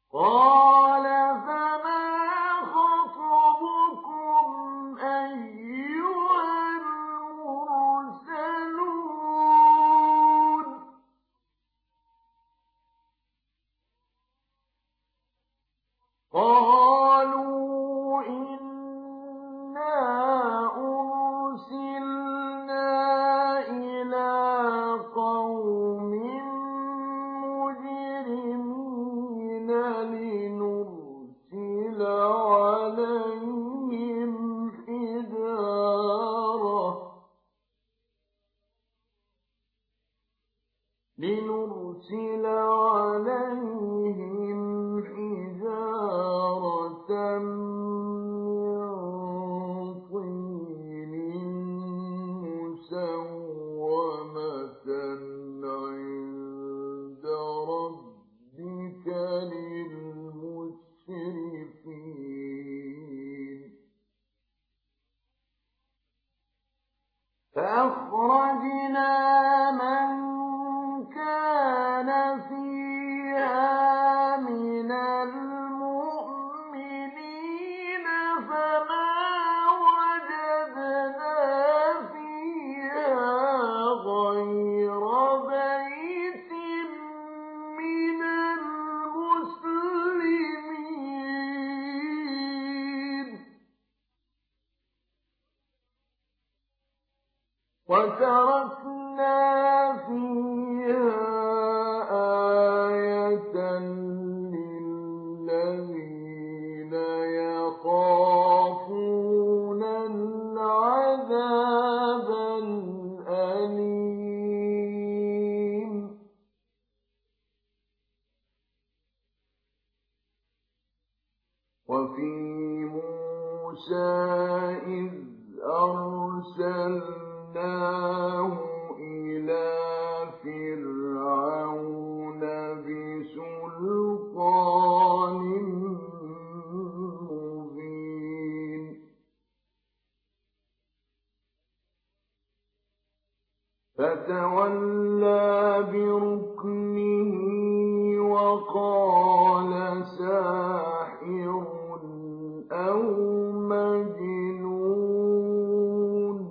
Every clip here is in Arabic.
قال فما خطبكم أيها المرسلون قالوا إنا أرسلنا إلى قوم مجرمين لنرسل عليهم حجارة من طين مسومة عند ربك للمسرفين فأخرجنا من كان فيها من المؤمنين فما وجدنا فيها غير بيت من المسلمين وتركنا فيها آية للذين يخافون العذاب الأليم وفي موسى إذ أرسلناه إلى فرعون بسلطان مبين فتولى بركنه وقال ساحر أو مجنون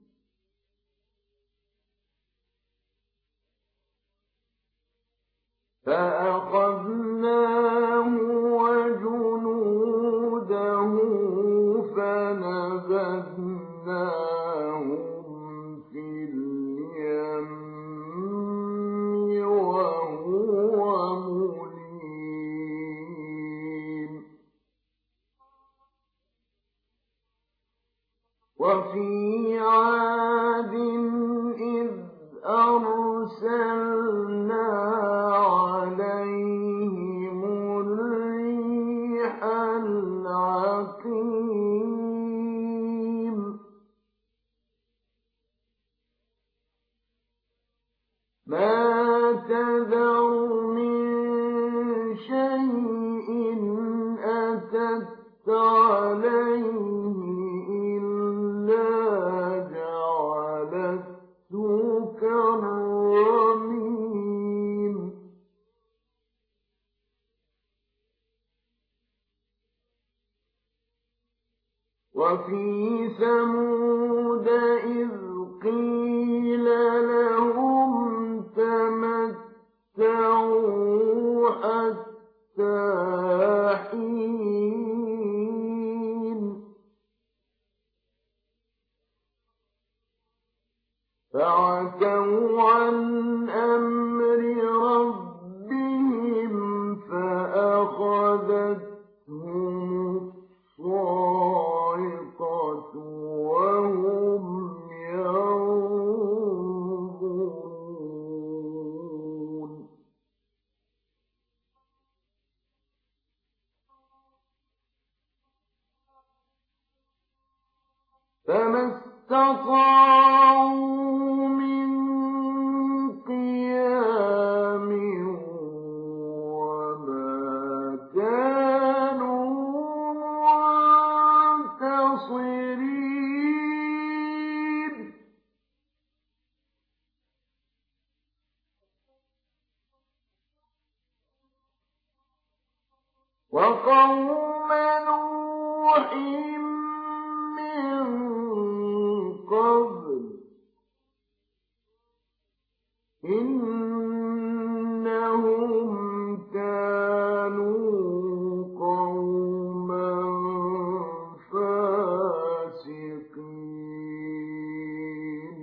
فأخذناه وجنوده فنبذناهم في اليم وهو مليم وفي عاد إذ أرسلنا عليهم الريح العقيم ما تذر من شيء أتت عليه إلا جعلته كالرميم وفي ثمود إذ قيل لهم تمتعوا حتى حين فعتوا عن أمر ربهم فأخذتهم الصاعقة وهم ينظرون فما استطاعوا من قيام وما كانوا منتصرين وقوم نوح من قبل إنهم كانوا قوما فاسقين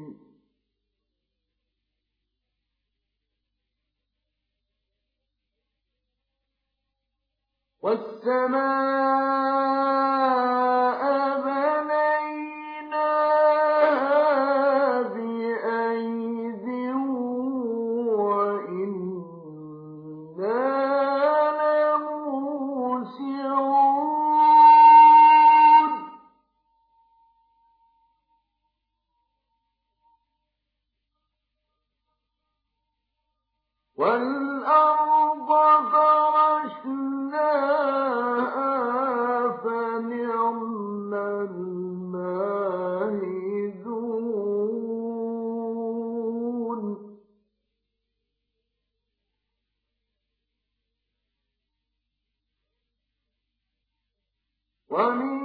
والسماء بنيناها بأيد وإنا لموسعون والأرض فرشناها فنعم الماهدون ومن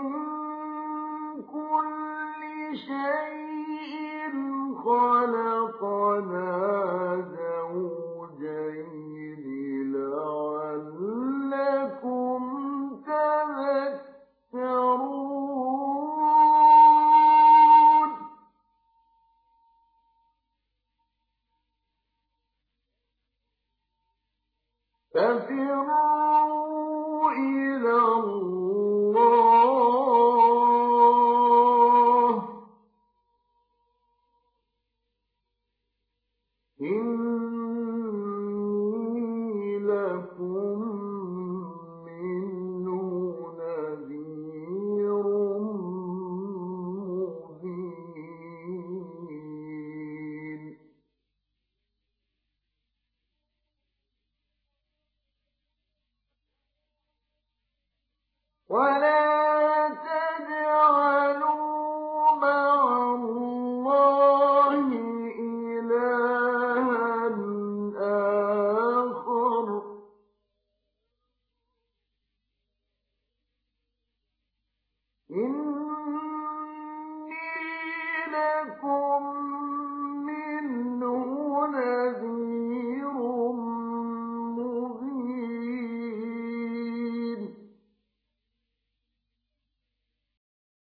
كل شيء خلقنا زوجين لعلكم تذكرون ففروا إلى الله إني لكم منه نذير مبين ولا تجعلوا مع الله إلها آخر إني لكم